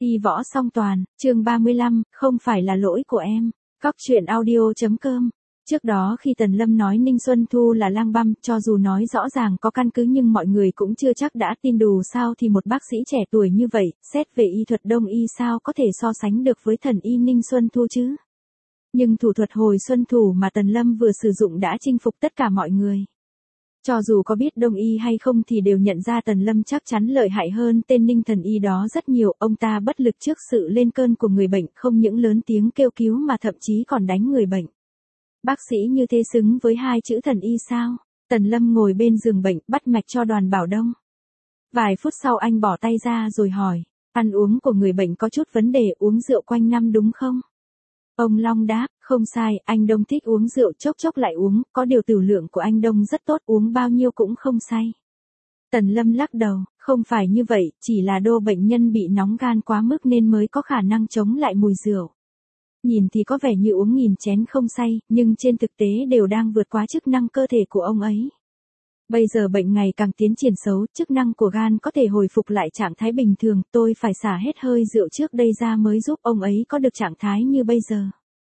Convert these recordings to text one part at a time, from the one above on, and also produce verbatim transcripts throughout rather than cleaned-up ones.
Y võ song toàn, chương ba mươi lăm, không phải là lỗi của em. Cóc truyện audio chấm com. Trước đó khi Tần Lâm nói Ninh Xuân Thu là lang băm, cho dù nói rõ ràng có căn cứ nhưng mọi người cũng chưa chắc đã tin. Dù sao thì một bác sĩ trẻ tuổi như vậy, xét về y thuật đông y sao có thể so sánh được với thần y Ninh Xuân Thu chứ. Nhưng thủ thuật hồi xuân thủ mà Tần Lâm vừa sử dụng đã chinh phục tất cả mọi người. Cho dù có biết đông y hay không thì đều nhận ra Tần Lâm chắc chắn lợi hại hơn tên Ninh thần y đó rất nhiều. Ông ta bất lực trước sự lên cơn của người bệnh, không những lớn tiếng kêu cứu mà thậm chí còn đánh người bệnh. Bác sĩ như thế xứng với hai chữ thần y sao? Tần Lâm ngồi bên giường bệnh bắt mạch cho Đoàn Bảo Đông. Vài phút sau anh bỏ tay ra rồi hỏi, ăn uống của người bệnh có chút vấn đề, uống rượu quanh năm đúng không? Ông Long đáp, không sai, anh Đông thích uống rượu chốc chốc lại uống, có điều tiểu lượng của anh Đông rất tốt, uống bao nhiêu cũng không say. Tần Lâm lắc đầu, không phải như vậy, chỉ là đô bệnh nhân bị nóng gan quá mức nên mới có khả năng chống lại mùi rượu. Nhìn thì có vẻ như uống nghìn chén không say, nhưng trên thực tế đều đang vượt quá chức năng cơ thể của ông ấy. Bây giờ bệnh ngày càng tiến triển xấu, chức năng của gan có thể hồi phục lại trạng thái bình thường, tôi phải xả hết hơi rượu trước đây ra mới giúp ông ấy có được trạng thái như bây giờ.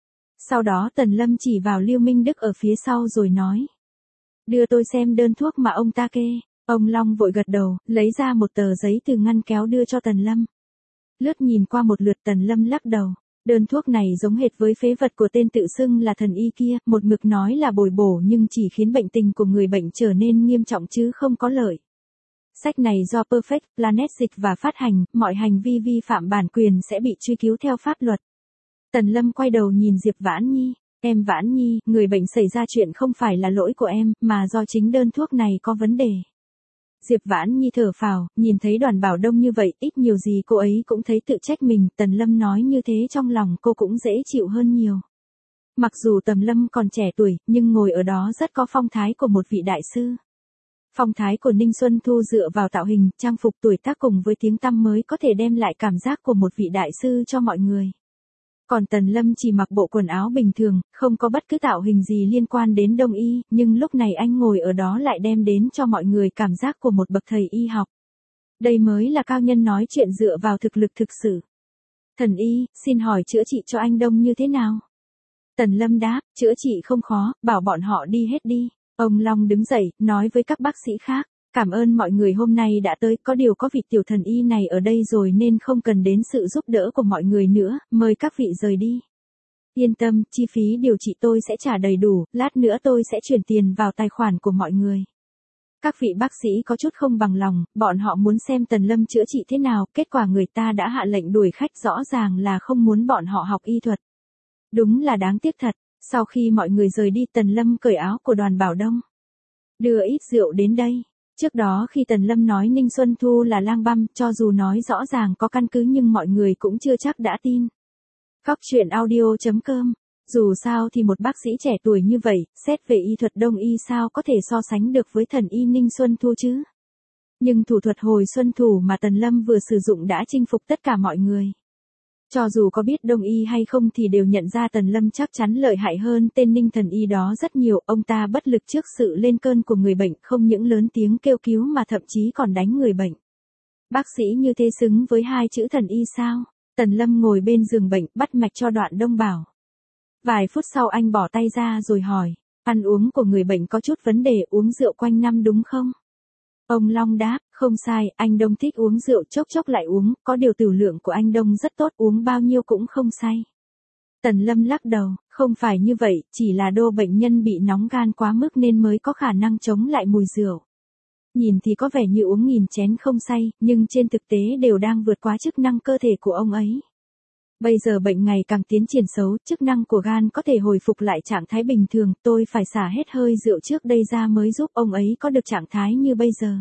Sau đó Tần Lâm chỉ vào Lưu Minh Đức ở phía sau rồi nói, đưa tôi xem đơn thuốc mà ông ta kê. Ông Long vội gật đầu, lấy ra một tờ giấy từ ngăn kéo đưa cho Tần Lâm. Lướt nhìn qua một lượt Tần Lâm lắc đầu. Đơn thuốc này giống hệt với phế vật của tên tự xưng là thần y kia, một mực nói là bồi bổ nhưng chỉ khiến bệnh tình của người bệnh trở nên nghiêm trọng chứ không có lợi. Sách này do Perfect Planet dịch và phát hành, mọi hành vi vi phạm bản quyền sẽ bị truy cứu theo pháp luật. Tần Lâm quay đầu nhìn Diệp Vãn Nhi, em Vãn Nhi, người bệnh xảy ra chuyện không phải là lỗi của em, mà do chính đơn thuốc này có vấn đề. Diệp Vãn Nhi thở phào, nhìn thấy Đoàn Bảo Đông như vậy, ít nhiều gì cô ấy cũng thấy tự trách mình, Tần Lâm nói như thế trong lòng cô cũng dễ chịu hơn nhiều. Mặc dù Tần Lâm còn trẻ tuổi, nhưng ngồi ở đó rất có phong thái của một vị đại sư. Phong thái của Ninh Xuân Thu dựa vào tạo hình, trang phục, tuổi tác cùng với tiếng tăm mới có thể đem lại cảm giác của một vị đại sư cho mọi người. Còn Tần Lâm chỉ mặc bộ quần áo bình thường, không có bất cứ tạo hình gì liên quan đến đông y, nhưng lúc này anh ngồi ở đó lại đem đến cho mọi người cảm giác của một bậc thầy y học. Đây mới là cao nhân nói chuyện dựa vào thực lực thực sự. Thần y, xin hỏi chữa trị cho anh Đông như thế nào? Tần Lâm đáp, chữa trị không khó, bảo bọn họ đi hết đi. Ông Long đứng dậy, nói với các bác sĩ khác. Cảm ơn mọi người hôm nay đã tới, có điều có vị tiểu thần y này ở đây rồi nên không cần đến sự giúp đỡ của mọi người nữa, mời các vị rời đi. Yên tâm, chi phí điều trị tôi sẽ trả đầy đủ, lát nữa tôi sẽ chuyển tiền vào tài khoản của mọi người. Các vị bác sĩ có chút không bằng lòng, bọn họ muốn xem Tần Lâm chữa trị thế nào, kết quả người ta đã hạ lệnh đuổi khách, rõ ràng là không muốn bọn họ học y thuật. Đúng là đáng tiếc thật. Sau khi mọi người rời đi, Tần Lâm cởi áo của Đoàn Bảo Đông. Đưa ít rượu đến đây. Trước đó khi Tần Lâm nói Ninh Xuân Thu là lang băm, cho dù nói rõ ràng có căn cứ nhưng mọi người cũng chưa chắc đã tin. Cóc truyện audio chấm com. Dù sao thì một bác sĩ trẻ tuổi như vậy, xét về y thuật đông y sao có thể so sánh được với thần y Ninh Xuân Thu chứ. Nhưng thủ thuật hồi xuân thủ mà Tần Lâm vừa sử dụng đã chinh phục tất cả mọi người. Cho dù có biết đông y hay không thì đều nhận ra Tần Lâm chắc chắn lợi hại hơn tên Ninh thần y đó rất nhiều. Ông ta bất lực trước sự lên cơn của người bệnh, không những lớn tiếng kêu cứu mà thậm chí còn đánh người bệnh. Bác sĩ như thế xứng với hai chữ thần y sao? Tần Lâm ngồi bên giường bệnh bắt mạch cho Đoạn Đông Bảo. Vài phút sau anh bỏ tay ra rồi hỏi, ăn uống của người bệnh có chút vấn đề, uống rượu quanh năm đúng không? Ông Long đáp, không sai, anh Đông thích uống rượu chốc chốc lại uống, có điều tiểu lượng của anh Đông rất tốt, uống bao nhiêu cũng không say. Tần Lâm lắc đầu, không phải như vậy, chỉ là đô bệnh nhân bị nóng gan quá mức nên mới có khả năng chống lại mùi rượu. Nhìn thì có vẻ như uống nghìn chén không say, nhưng trên thực tế đều đang vượt quá chức năng cơ thể của ông ấy. Bây giờ bệnh ngày càng tiến triển xấu, chức năng của gan có thể hồi phục lại trạng thái bình thường, tôi phải xả hết hơi rượu trước đây ra mới giúp ông ấy có được trạng thái như bây giờ.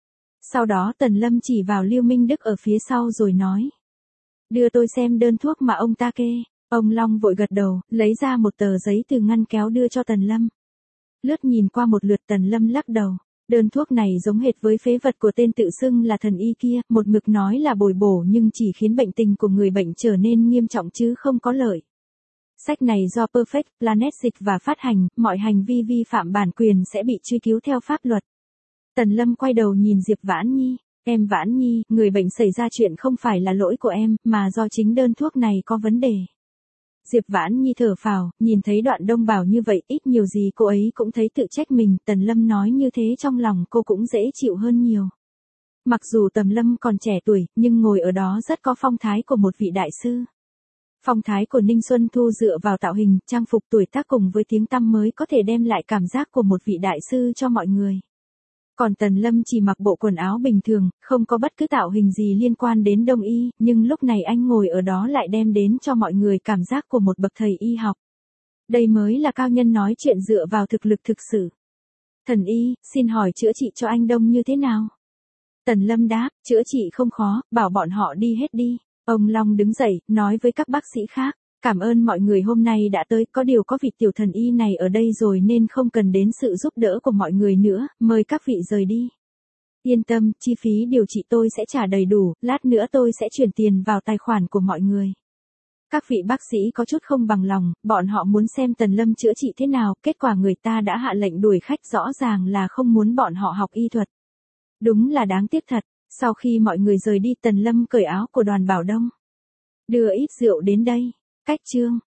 Sau đó Tần Lâm chỉ vào Lưu Minh Đức ở phía sau rồi nói, đưa tôi xem đơn thuốc mà ông ta kê. Ông Long vội gật đầu, lấy ra một tờ giấy từ ngăn kéo đưa cho Tần Lâm. Lướt nhìn qua một lượt Tần Lâm lắc đầu. Đơn thuốc này giống hệt với phế vật của tên tự xưng là thần y kia, một mực nói là bồi bổ nhưng chỉ khiến bệnh tình của người bệnh trở nên nghiêm trọng chứ không có lợi. Sách này do Perfect Planet dịch và phát hành, mọi hành vi vi phạm bản quyền sẽ bị truy cứu theo pháp luật. Tần Lâm quay đầu nhìn Diệp Vãn Nhi, Em Vãn Nhi, người bệnh xảy ra chuyện không phải là lỗi của em, mà do chính đơn thuốc này có vấn đề. Diệp Vãn Nhi thở phào, nhìn thấy Đoạn Đông Bảo như vậy, ít nhiều gì cô ấy cũng thấy tự trách mình, Tần Lâm nói như thế trong lòng cô cũng dễ chịu hơn nhiều. Mặc dù Tần Lâm còn trẻ tuổi, nhưng ngồi ở đó rất có phong thái của một vị đại sư. Phong thái của Ninh Xuân Thu dựa vào tạo hình, trang phục, tuổi tác cùng với tiếng tăm mới có thể đem lại cảm giác của một vị đại sư cho mọi người. Còn Tần Lâm chỉ mặc bộ quần áo bình thường, không có bất cứ tạo hình gì liên quan đến đông y, nhưng lúc này anh ngồi ở đó lại đem đến cho mọi người cảm giác của một bậc thầy y học. Đây mới là cao nhân nói chuyện dựa vào thực lực thực sự. Thần y, xin hỏi chữa trị cho anh Đông như thế nào? Tần Lâm đáp, chữa trị không khó, bảo bọn họ đi hết đi. Ông Long đứng dậy, nói với các bác sĩ khác, cảm ơn mọi người hôm nay đã tới, có điều có vị tiểu thần y này ở đây rồi nên không cần đến sự giúp đỡ của mọi người nữa, mời các vị rời đi. Yên tâm, chi phí điều trị tôi sẽ trả đầy đủ, lát nữa tôi sẽ chuyển tiền vào tài khoản của mọi người. Các vị bác sĩ có chút không bằng lòng, bọn họ muốn xem Tần Lâm chữa trị thế nào, kết quả người ta đã hạ lệnh đuổi khách, rõ ràng là không muốn bọn họ học y thuật. Đúng là đáng tiếc thật. Sau khi mọi người rời đi, Tần Lâm cởi áo của Đoàn Bảo Đông. Đưa ít rượu đến đây. Cách chương.